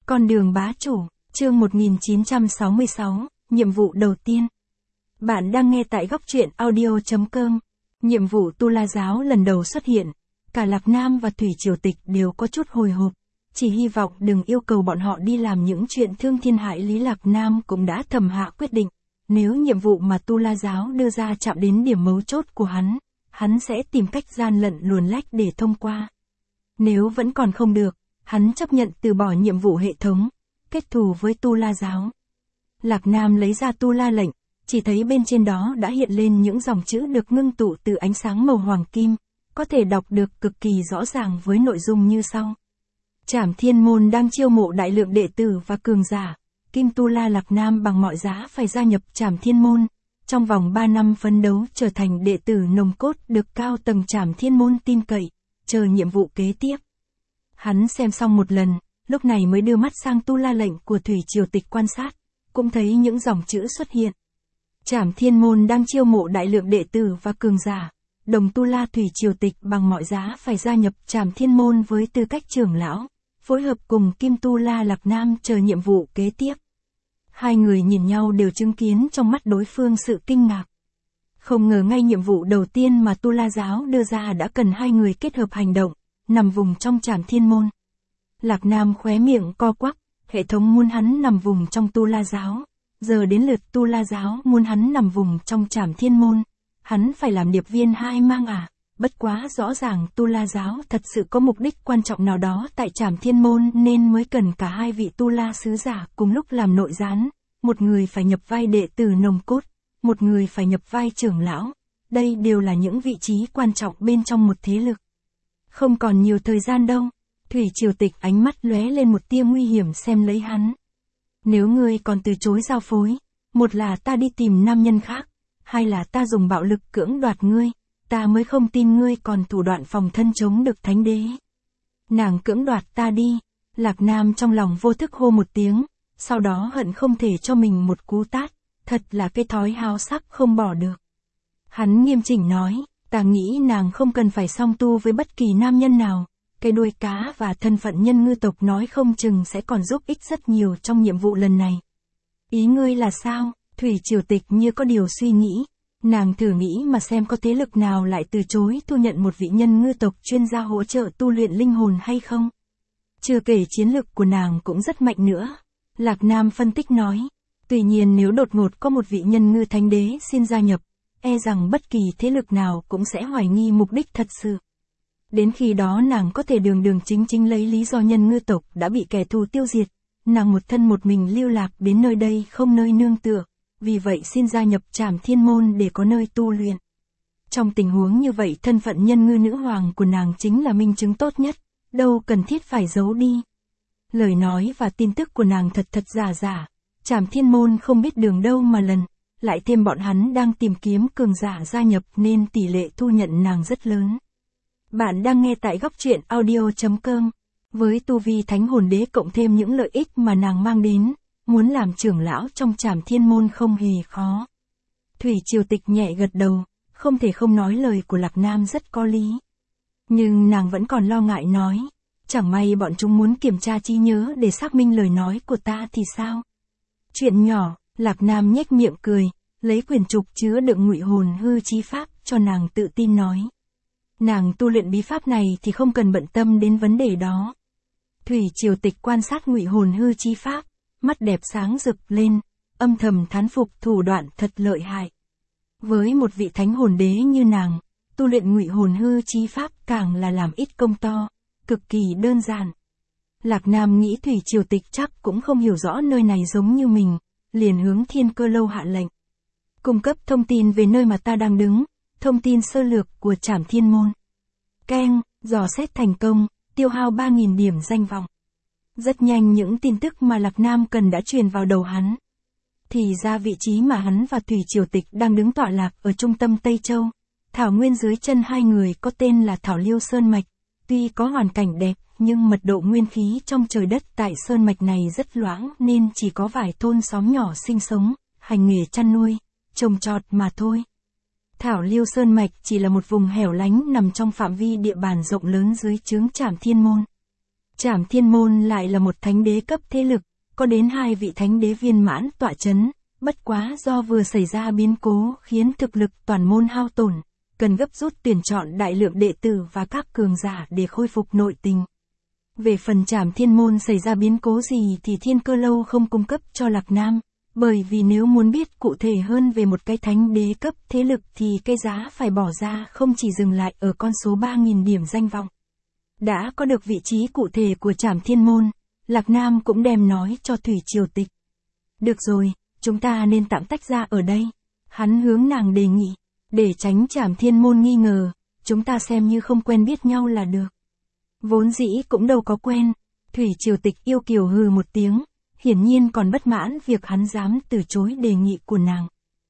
Con đường bá chủ, chương 1966, nhiệm vụ đầu tiên. Bạn đang nghe tại góc truyện audio.com. Nhiệm vụ Tu La Giáo lần đầu xuất hiện. Cả Lạc Nam và Thủy Triều Tịch đều có chút hồi hộp. Chỉ hy vọng đừng yêu cầu bọn họ đi làm những chuyện thương thiên hại lý. Lạc Nam cũng đã thầm hạ quyết định. Nếu nhiệm vụ mà Tu La Giáo đưa ra chạm đến điểm mấu chốt của hắn sẽ tìm cách gian lận luồn lách để thông qua. Nếu vẫn còn không được, hắn chấp nhận từ bỏ nhiệm vụ hệ thống, kết thù với Tu La Giáo. Lạc Nam lấy ra Tu La lệnh, chỉ thấy bên trên đó đã hiện lên những dòng chữ được ngưng tụ từ ánh sáng màu hoàng kim, có thể đọc được cực kỳ rõ ràng với nội dung như sau. Trảm Thiên Môn đang chiêu mộ đại lượng đệ tử và cường giả, Kim Tu La Lạc Nam bằng mọi giá phải gia nhập Trảm Thiên Môn, trong vòng 3 năm phấn đấu trở thành đệ tử nòng cốt được cao tầng Trảm Thiên Môn tin cậy, chờ nhiệm vụ kế tiếp. Hắn xem xong một lần, lúc này mới đưa mắt sang Tu La lệnh của Thủy Triều Tịch quan sát, cũng thấy những dòng chữ xuất hiện. Trảm Thiên Môn đang chiêu mộ đại lượng đệ tử và cường giả, đồng Tu La Thủy Triều Tịch bằng mọi giá phải gia nhập Trảm Thiên Môn với tư cách trưởng lão, phối hợp cùng Kim Tu La Lạc Nam chờ nhiệm vụ kế tiếp. Hai người nhìn nhau đều chứng kiến trong mắt đối phương sự kinh ngạc. Không ngờ ngay nhiệm vụ đầu tiên mà Tu La Giáo đưa ra đã cần hai người kết hợp hành động, nằm vùng trong Trảm Thiên Môn. Lạc Nam khóe miệng co quắp, hệ thống muốn hắn nằm vùng trong Tu La Giáo, giờ đến lượt Tu La Giáo muốn hắn nằm vùng trong Trảm Thiên Môn, hắn phải làm điệp viên hai mang à? Bất quá rõ ràng Tu La Giáo thật sự có mục đích quan trọng nào đó tại Trảm Thiên Môn nên mới cần cả hai vị Tu La sứ giả cùng lúc làm nội gián, một người phải nhập vai đệ tử nòng cốt, một người phải nhập vai trưởng lão, đây đều là những vị trí quan trọng bên trong một thế lực. Không còn nhiều thời gian đâu, Thủy Triều Tịch ánh mắt lóe lên một tia nguy hiểm xem lấy hắn. Nếu ngươi còn từ chối giao phối, một là ta đi tìm nam nhân khác, hai là ta dùng bạo lực cưỡng đoạt ngươi, ta mới không tin ngươi còn thủ đoạn phòng thân chống được thánh đế. Nàng cưỡng đoạt ta đi, Lạc Nam trong lòng vô thức hô một tiếng, sau đó hận không thể cho mình một cú tát, thật là cái thói háo sắc không bỏ được. Hắn nghiêm chỉnh nói, ta nghĩ nàng không cần phải song tu với bất kỳ nam nhân nào, cái đuôi cá và thân phận nhân ngư tộc nói không chừng sẽ còn giúp ích rất nhiều trong nhiệm vụ lần này. Ý ngươi là sao? Thủy Triều Tịch như có điều suy nghĩ, nàng thử nghĩ mà xem có thế lực nào lại từ chối thu nhận một vị nhân ngư tộc chuyên gia hỗ trợ tu luyện linh hồn hay không? Chưa kể chiến lực của nàng cũng rất mạnh nữa. Lạc Nam phân tích nói, tuy nhiên nếu đột ngột có một vị nhân ngư thánh đế xin gia nhập, e rằng bất kỳ thế lực nào cũng sẽ hoài nghi mục đích thật sự. Đến khi đó nàng có thể đường chính lấy lý do nhân ngư tộc đã bị kẻ thù tiêu diệt, nàng một thân một mình lưu lạc đến nơi đây không nơi nương tựa, vì vậy xin gia nhập Trảm Thiên Môn để có nơi tu luyện. Trong tình huống như vậy thân phận nhân ngư nữ hoàng của nàng chính là minh chứng tốt nhất, đâu cần thiết phải giấu đi. Lời nói và tin tức của nàng thật giả, Trảm Thiên Môn không biết đường đâu mà lần, lại thêm bọn hắn đang tìm kiếm cường giả gia nhập nên tỷ lệ thu nhận nàng rất lớn. Bạn đang nghe tại góc truyện audio.com. Với tu vi thánh hồn đế cộng thêm những lợi ích mà nàng mang đến, muốn làm trưởng lão trong Trảm Thiên Môn không hề khó. Thủy Triều Tịch nhẹ gật đầu, không thể không nói lời của Lạc Nam rất có lý. Nhưng nàng vẫn còn lo ngại nói, chẳng may bọn chúng muốn kiểm tra trí nhớ để xác minh lời nói của ta thì sao? Chuyện nhỏ, Lạc Nam nhếch miệng cười, lấy quyển trục chứa đựng ngụy hồn hư chí pháp cho nàng tự tin nói. Nàng tu luyện bí pháp này thì không cần bận tâm đến vấn đề đó. Thủy Triều Tịch quan sát ngụy hồn hư chí pháp, mắt đẹp sáng rực lên, âm thầm thán phục thủ đoạn thật lợi hại. Với một vị thánh hồn đế như nàng, tu luyện ngụy hồn hư chí pháp càng là làm ít công to, cực kỳ đơn giản. Lạc Nam nghĩ Thủy Triều Tịch chắc cũng không hiểu rõ nơi này giống như mình, liền hướng Thiên Cơ Lâu hạ lệnh. Cung cấp thông tin về nơi mà ta đang đứng, thông tin sơ lược của Trảm Thiên Môn. Keng, dò xét thành công, tiêu hao 3.000 điểm danh vọng. Rất nhanh những tin tức mà Lạc Nam cần đã truyền vào đầu hắn. Thì ra vị trí mà hắn và Thủy Triều Tịch đang đứng tọa lạc ở trung tâm Tây Châu. Thảo nguyên dưới chân hai người có tên là Thảo Liêu Sơn Mạch. Tuy có hoàn cảnh đẹp, nhưng mật độ nguyên khí trong trời đất tại Sơn Mạch này rất loãng nên chỉ có vài thôn xóm nhỏ sinh sống, hành nghề chăn nuôi, trồng trọt mà thôi. Thảo Liêu Sơn Mạch chỉ là một vùng hẻo lánh nằm trong phạm vi địa bàn rộng lớn dưới trướng Trảm Thiên Môn. Trảm Thiên Môn lại là một thánh đế cấp thế lực, có đến 2 vị thánh đế viên mãn tọa chấn, bất quá do vừa xảy ra biến cố khiến thực lực toàn môn hao tổn, cần gấp rút tuyển chọn đại lượng đệ tử và các cường giả để khôi phục nội tình. Về phần Trảm Thiên Môn xảy ra biến cố gì thì Thiên Cơ Lâu không cung cấp cho Lạc Nam, bởi vì nếu muốn biết cụ thể hơn về một cái thánh đế cấp thế lực thì cái giá phải bỏ ra không chỉ dừng lại ở con số 3.000 điểm danh vọng. Đã có được vị trí cụ thể của Trảm Thiên Môn, Lạc Nam cũng đem nói cho Thủy Triều Tịch. Được rồi, chúng ta nên tạm tách ra ở đây. Hắn hướng nàng đề nghị, để tránh Trảm Thiên Môn nghi ngờ, chúng ta xem như không quen biết nhau là được. Vốn dĩ cũng đâu có quen, Thủy Triều Tịch yêu kiều hừ một tiếng, hiển nhiên còn bất mãn việc hắn dám từ chối đề nghị của nàng.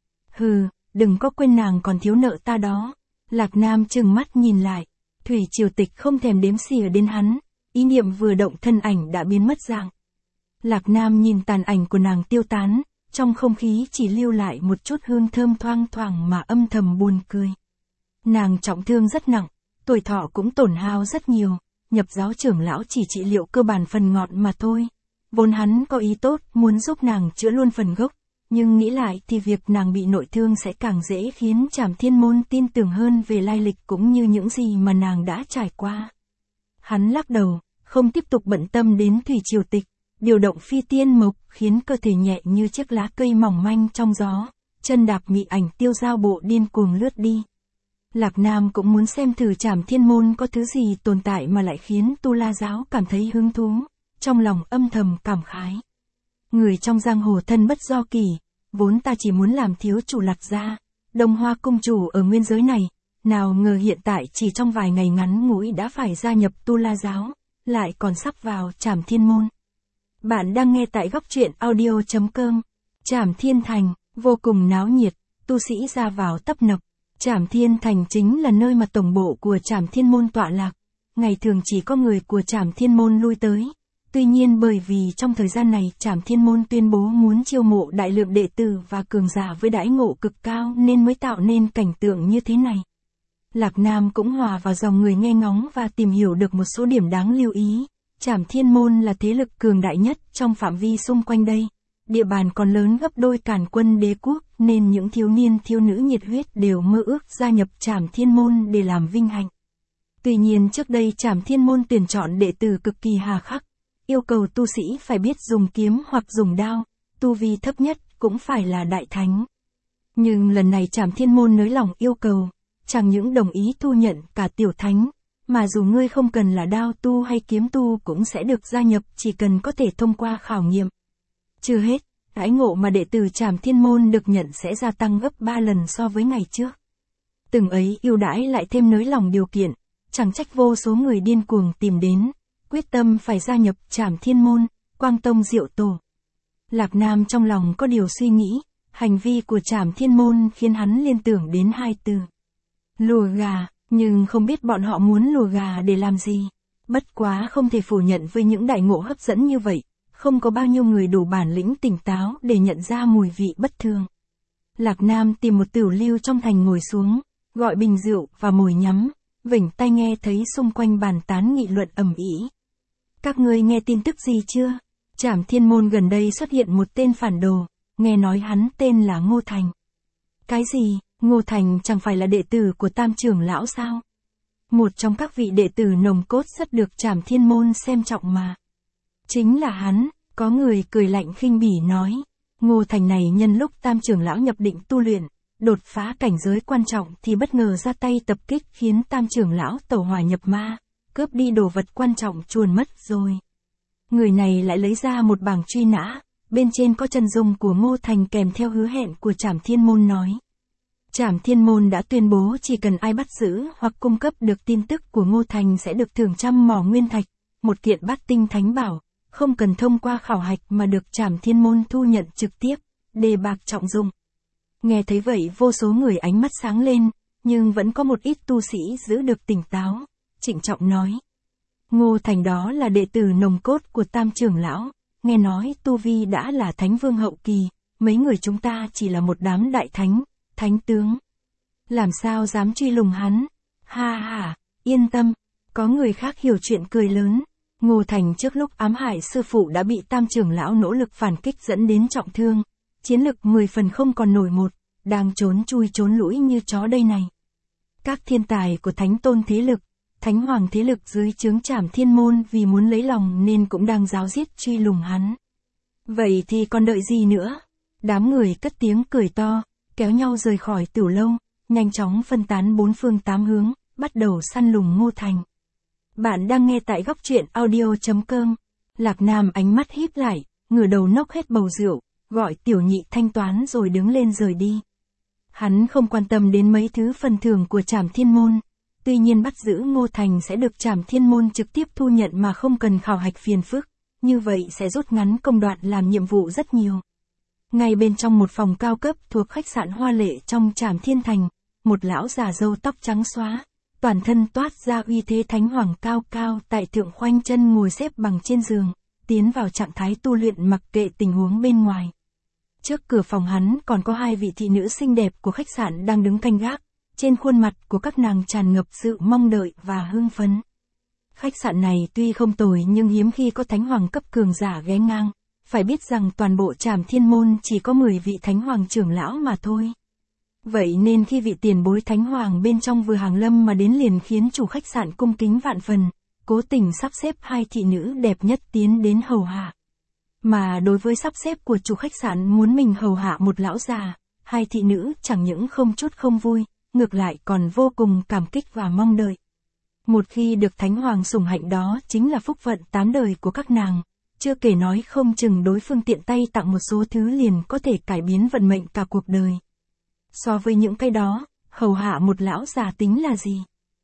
Hừ, đừng có quên nàng còn thiếu nợ ta đó. Lạc Nam trừng mắt nhìn lại, Thủy Triều Tịch không thèm đếm xỉa đến hắn, ý niệm vừa động thân ảnh đã biến mất dạng. Lạc Nam nhìn tàn ảnh của nàng tiêu tán, trong không khí chỉ lưu lại một chút hương thơm thoang thoảng mà âm thầm buồn cười. Nàng trọng thương rất nặng, tuổi thọ cũng tổn hao rất nhiều, nhập giáo trưởng lão chỉ trị liệu cơ bản phần ngọn mà thôi. Vốn hắn có ý tốt muốn giúp nàng chữa luôn phần gốc, nhưng nghĩ lại thì việc nàng bị nội thương sẽ càng dễ khiến Trảm Thiên Môn tin tưởng hơn về lai lịch cũng như những gì mà nàng đã trải qua. Hắn lắc đầu, không tiếp tục bận tâm đến Thủy Triều Tịch, điều động phi tiên mộc khiến cơ thể nhẹ như chiếc lá cây mỏng manh trong gió, chân đạp mị ảnh tiêu giao bộ điên cuồng lướt đi. Lạc Nam cũng muốn xem thử Trảm Thiên Môn có thứ gì tồn tại mà lại khiến Tu La Giáo cảm thấy hứng thú, trong lòng âm thầm cảm khái. Người trong giang hồ thân bất do kỳ, vốn ta chỉ muốn làm thiếu chủ Lạc gia, Đông Hoa cung chủ ở nguyên giới này, nào ngờ hiện tại chỉ trong vài ngày ngắn ngủi đã phải gia nhập Tu La Giáo, lại còn sắp vào Trảm Thiên Môn. Bạn đang nghe tại góc truyện audio.com. Trảm Thiên Thành, vô cùng náo nhiệt, tu sĩ ra vào tấp nập. Trảm Thiên Thành chính là nơi mà tổng bộ của Trảm Thiên Môn tọa lạc. Ngày thường chỉ có người của Trảm Thiên Môn lui tới. Tuy nhiên bởi vì trong thời gian này Trảm Thiên Môn tuyên bố muốn chiêu mộ đại lượng đệ tử và cường giả với đãi ngộ cực cao nên mới tạo nên cảnh tượng như thế này. Lạc Nam cũng hòa vào dòng người nghe ngóng và tìm hiểu được một số điểm đáng lưu ý. Trảm Thiên Môn là thế lực cường đại nhất trong phạm vi xung quanh đây. Địa bàn còn lớn gấp đôi Càn Quân Đế quốc nên những thiếu niên thiếu nữ nhiệt huyết đều mơ ước gia nhập Trảm Thiên Môn để làm vinh hạnh. Tuy nhiên trước đây Trảm Thiên Môn tuyển chọn đệ tử cực kỳ hà khắc, yêu cầu tu sĩ phải biết dùng kiếm hoặc dùng đao, tu vi thấp nhất cũng phải là đại thánh. Nhưng lần này Trảm Thiên Môn nới lỏng yêu cầu, chẳng những đồng ý thu nhận cả tiểu thánh, mà dù ngươi không cần là đao tu hay kiếm tu cũng sẽ được gia nhập chỉ cần có thể thông qua khảo nghiệm. Chưa hết, đãi ngộ mà đệ tử Trảm Thiên Môn được nhận sẽ gia tăng gấp 3 lần so với ngày trước. Từng ấy ưu đãi lại thêm nới lỏng điều kiện, chẳng trách vô số người điên cuồng tìm đến, quyết tâm phải gia nhập Trảm Thiên Môn, Quang Tông Diệu Tổ. Lạc Nam trong lòng có điều suy nghĩ, hành vi của Trảm Thiên Môn khiến hắn liên tưởng đến 2 từ. Lùa gà, nhưng không biết bọn họ muốn lùa gà để làm gì. Bất quá không thể phủ nhận với những đại ngộ hấp dẫn như vậy, không có bao nhiêu người đủ bản lĩnh tỉnh táo để nhận ra mùi vị bất thường. Lạc Nam tìm một tửu lưu trong thành ngồi xuống, gọi bình rượu và mồi nhắm, vểnh tai nghe thấy xung quanh bàn tán nghị luận ầm ĩ. Các ngươi nghe tin tức gì chưa? Trảm Thiên Môn gần đây xuất hiện một tên phản đồ, nghe nói hắn tên là Ngô Thành. Cái gì? Ngô Thành chẳng phải là đệ tử của Tam trưởng lão sao? Một trong các vị đệ tử nồng cốt rất được Trảm Thiên Môn xem trọng mà. Chính là hắn, có người cười lạnh khinh bỉ nói. Ngô Thành này nhân lúc Tam trưởng lão nhập định tu luyện, đột phá cảnh giới quan trọng thì bất ngờ ra tay tập kích khiến Tam trưởng lão tẩu hỏa nhập ma, cướp đi đồ vật quan trọng chuồn mất rồi. Người này lại lấy ra một bảng truy nã, bên trên có chân dung của Ngô Thành kèm theo hứa hẹn của Trảm Thiên Môn nói. Trảm Thiên Môn đã tuyên bố chỉ cần ai bắt giữ hoặc cung cấp được tin tức của Ngô Thành sẽ được thưởng 100 mỏ nguyên thạch, một kiện bát tinh thánh bảo, không cần thông qua khảo hạch mà được Trảm Thiên Môn thu nhận trực tiếp, đề bạc trọng dụng. Nghe thấy vậy vô số người ánh mắt sáng lên, nhưng vẫn có một ít tu sĩ giữ được tỉnh táo, trịnh trọng nói. Ngô Thành đó là đệ tử nồng cốt của Tam trưởng lão, nghe nói tu vi đã là thánh vương hậu kỳ, mấy người chúng ta chỉ là một đám đại thánh, thánh tướng. Làm sao dám truy lùng hắn? Ha ha, yên tâm, có người khác hiểu chuyện cười lớn. Ngô Thành trước lúc ám hại sư phụ đã bị Tam trưởng lão nỗ lực phản kích dẫn đến trọng thương, chiến lực 10 phần không còn nổi một, đang trốn chui trốn lũi như chó đây này. Các thiên tài của thánh tôn thế lực, thánh hoàng thế lực dưới trướng Trảm Thiên Môn vì muốn lấy lòng nên cũng đang ráo riết truy lùng hắn. Vậy thì còn đợi gì nữa? Đám người cất tiếng cười to, kéo nhau rời khỏi tiểu lâu, nhanh chóng phân tán bốn phương tám hướng, bắt đầu săn lùng Ngô Thành. Bạn đang nghe tại góc truyện audio.com. Lạc Nam ánh mắt híp lại, ngửa đầu nốc hết bầu rượu, gọi Tiểu Nhị thanh toán rồi đứng lên rời đi. Hắn không quan tâm đến mấy thứ phần thưởng của Trảm Thiên Môn. Tuy nhiên bắt giữ Ngô Thành sẽ được Trảm Thiên Môn trực tiếp thu nhận mà không cần khảo hạch phiền phức, như vậy sẽ rút ngắn công đoạn làm nhiệm vụ rất nhiều. Ngay bên trong một phòng cao cấp thuộc khách sạn hoa lệ trong Trảm Thiên Thành, một lão già râu tóc trắng xóa, toàn thân toát ra uy thế thánh hoàng cao cao tại thượng khoanh chân ngồi xếp bằng trên giường, tiến vào trạng thái tu luyện mặc kệ tình huống bên ngoài. Trước cửa phòng hắn còn có hai vị thị nữ xinh đẹp của khách sạn đang đứng canh gác, trên khuôn mặt của các nàng tràn ngập sự mong đợi và hưng phấn. Khách sạn này tuy không tồi nhưng hiếm khi có thánh hoàng cấp cường giả ghé ngang, phải biết rằng toàn bộ Trảm Thiên Môn chỉ có 10 vị thánh hoàng trưởng lão mà thôi. Vậy nên khi vị tiền bối thánh hoàng bên trong vừa hàng lâm mà đến liền khiến chủ khách sạn cung kính vạn phần, cố tình sắp xếp hai thị nữ đẹp nhất tiến đến hầu hạ. Mà đối với sắp xếp của chủ khách sạn muốn mình hầu hạ một lão già, hai thị nữ chẳng những không chút không vui, ngược lại còn vô cùng cảm kích và mong đợi. Một khi được thánh hoàng sủng hạnh đó chính là phúc vận 8 đời của các nàng, chưa kể nói không chừng đối phương tiện tay tặng một số thứ liền có thể cải biến vận mệnh cả cuộc đời. So với những cái đó, hầu hạ một lão già tính là gì?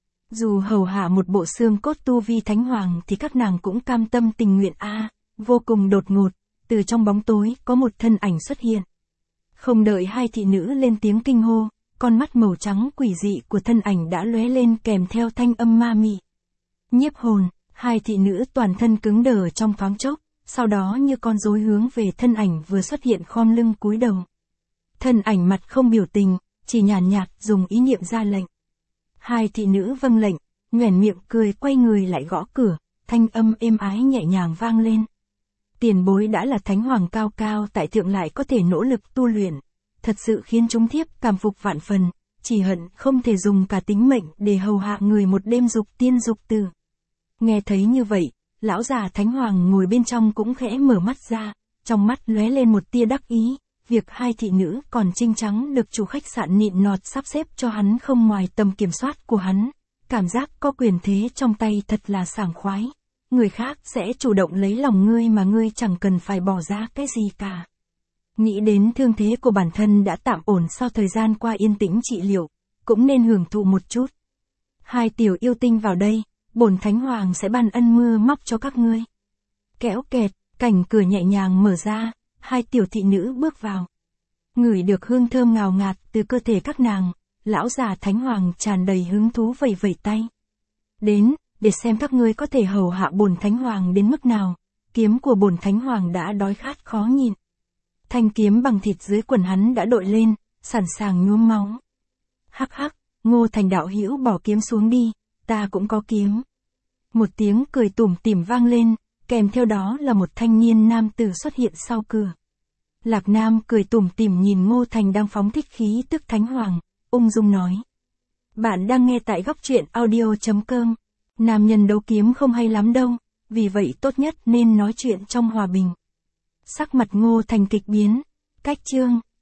Dù hầu hạ một bộ xương cốt tu vi thánh hoàng thì các nàng cũng cam tâm tình nguyện vô cùng đột ngột, từ trong bóng tối có một thân ảnh xuất hiện. Không đợi hai thị nữ lên tiếng kinh hô, con mắt màu trắng quỷ dị của thân ảnh đã lóe lên kèm theo thanh âm ma mị. Nhiếp hồn, hai thị nữ toàn thân cứng đờ trong thoáng chốc, sau đó như con rối hướng về thân ảnh vừa xuất hiện khom lưng cúi đầu. Thân ảnh mặt không biểu tình, chỉ nhàn nhạt dùng ý niệm ra lệnh. Hai thị nữ vâng lệnh, nhoẻn miệng cười quay người lại gõ cửa, thanh âm êm ái nhẹ nhàng vang lên. Tiền bối đã là thánh hoàng cao cao tại thượng lại có thể nỗ lực tu luyện, thật sự khiến chúng thiếp cảm phục vạn phần, chỉ hận không thể dùng cả tính mệnh để hầu hạ người một đêm dục tiên dục tử. Nghe thấy như vậy, lão già thánh hoàng ngồi bên trong cũng khẽ mở mắt ra, trong mắt lóe lên một tia đắc ý. Việc hai thị nữ còn trinh trắng được chủ khách sạn nịn nọt sắp xếp cho hắn không ngoài tầm kiểm soát của hắn, cảm giác có quyền thế trong tay thật là sảng khoái. Người khác sẽ chủ động lấy lòng ngươi mà ngươi chẳng cần phải bỏ ra cái gì cả. Nghĩ đến thương thế của bản thân đã tạm ổn sau thời gian qua yên tĩnh trị liệu, cũng nên hưởng thụ một chút. Hai tiểu yêu tinh vào đây, bổn thánh hoàng sẽ ban ân mưa móc cho các ngươi. Kéo kẹt, cảnh cửa nhẹ nhàng mở ra, hai tiểu thị nữ bước vào. Ngửi được hương thơm ngào ngạt từ cơ thể các nàng, lão già thánh hoàng tràn đầy hứng thú vẩy vẩy tay. Đến, để xem các ngươi có thể hầu hạ bổn thánh hoàng đến mức nào, kiếm của bổn thánh hoàng đã đói khát khó nhịn. Thanh kiếm bằng thịt dưới quần hắn đã đội lên, sẵn sàng nhuốm máu. Hắc hắc, Ngô Thành đạo hữu bỏ kiếm xuống đi, ta cũng có kiếm. Một tiếng cười tủm tỉm vang lên, kèm theo đó là một thanh niên nam tử xuất hiện sau cửa. Lạc Nam cười tủm tỉm nhìn Ngô Thành đang phóng thích khí tức thánh hoàng, ung dung nói. Bạn đang nghe tại góc truyện audio.com. Nam nhân đấu kiếm không hay lắm đâu, vì vậy tốt nhất nên nói chuyện trong hòa bình. Sắc mặt Ngô Thành kịch biến, cách chương,